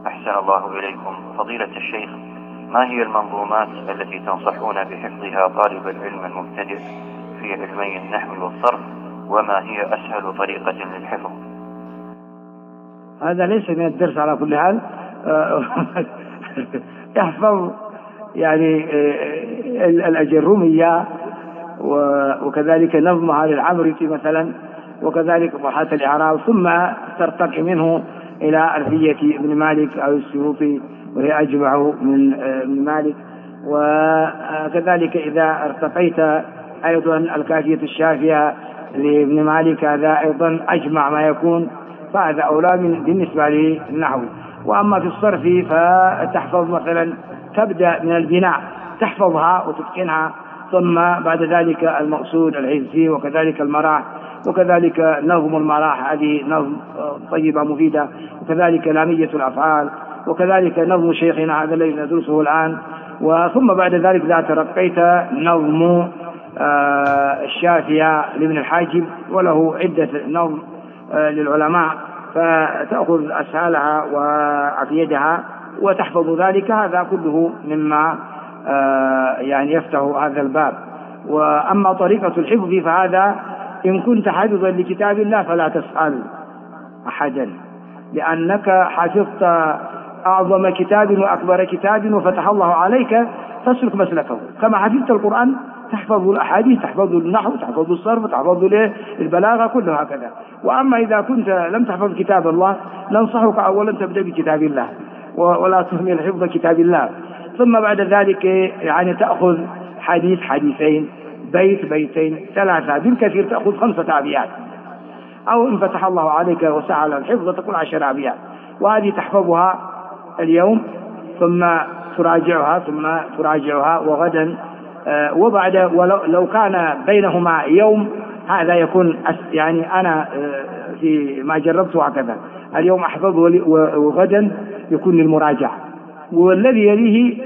أحسن الله إليكم. فضيلة الشيخ، ما هي المنظومات التي تنصحون بحفظها طالب العلم المبتدئ في علمي النحو والصرف، وما هي أسهل طريقة للحفظ؟ هذا ليس من الدرس على كل حال. يحفظ يعني الأجرمية وكذلك نظمها للعمريتي مثلا، وكذلك محاة الإعراب، ثم ترتقي منه إلى ألفية ابن مالك أو السيوطي وهي أجمع من ابن مالك. وكذلك إذا ارتقيت أيضا الكافية الشافية لابن مالك، هذا أيضا أجمع ما يكون، فهذا أولى بالنسبة للنحو. وأما في الصرف فتحفظ مثلا، تبدأ من البناء تحفظها وتتقنها، ثم بعد ذلك المقصود العزي، وكذلك المراح، وكذلك نظم المراح، هذه نظم طيبة مفيدة، وكذلك لامية الأفعال، وكذلك نظم شيخنا هذا الذي ندرسه الآن. وثم بعد ذلك إذا ترقيت نظم الشافية لابن الحاجب، وله عدة نظم للعلماء، فتأخذ أسهالها وأفيدها وتحفظ ذلك. هذا كله مما يعني يفتح هذا الباب. وأما طريقة الحفظ فهذا إن كنت حافظا لكتاب الله فلا تسأل أحدا، لأنك حفظت أعظم كتاب وأكبر كتاب وفتح الله عليك، فاسلك مسلكه. كما حفظت القرآن تحفظ الأحاديث، تحفظ النحو، تحفظ الصرف، تحفظ البلاغة، كلها هكذا. وأما إذا كنت لم تحفظ كتاب الله ننصحك أولا تبدأ بكتاب الله ولا تهمل حفظ كتاب الله، ثم بعد ذلك يعني تأخذ حديث حديثين، بيت بيتين، ثلاثة، بالكثير تأخذ 5 أبيات، أو إن فتح الله عليك وسعى الحفظ تكون 10 أبيات، وهذه تحفظها اليوم ثم تراجعها وغدا وبعد. ولو كان بينهما يوم هذا يكون يعني أنا في ما جربته هكذا، اليوم أحفظه وغدا يكون للمراجعة، والذي يليه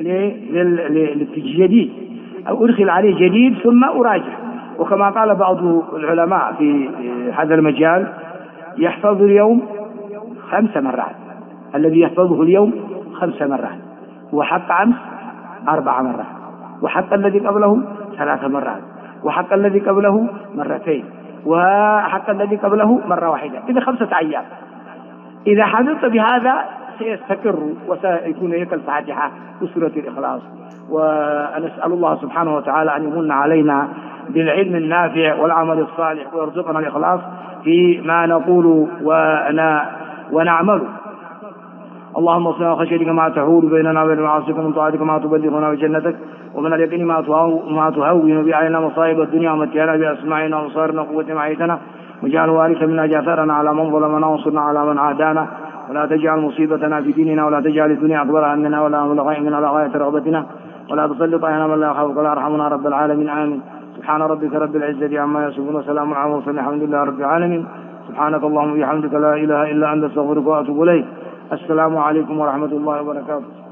للتجديد أو أدخل عليه جديد ثم أراجع. وكما قال بعض العلماء في هذا المجال يحفظ اليوم 5 مرات، الذي يحفظه اليوم 5 مرات، وحق أمس 4 مرات، وحق الذي قبله 3 مرات، وحق الذي قبله 2 مرات، وحق الذي قبله 1 واحدة، إذا 5 أيام. إذا حفظت بهذا سيستقر وسيكون لك الفاتحة وسورة الإخلاص. ونسأل الله سبحانه وتعالى أن يمن علينا بالعلم النافع والعمل الصالح، ويرزقنا الإخلاص فيما نقول ونعمل. اللهم صل على خشيتك ما تحول بيننا وبين معاصيك، ومن طاعتك ما تبلغنا بجنتك، ومن اليقين ما تهون به علينا مصائب الدنيا، ومتعنا بأسماعنا وأبصارنا وقوتنا ما أحييتنا، واجعل وارث منا جاثرنا على من ظلمنا، وانصرنا على من عادانا، ولا تجعل مصيبتنا في ديننا، ولا تجعل الدنيا أكبر همنا ولا مبلغ علمنا ولا غاية رغبتنا، ولا تسلط علينا من لا يخافك ولا يرحمنا رب العالمين. آمين. سبحان ربك رب العزة عما يصفون، وسلام على المرسلين، الحمد لله رب العالمين. سبحانك اللهم وبحمدك لا إله إلا أنت، أستغفرك وأتوب إليك. السلام عليكم ورحمة الله وبركاته.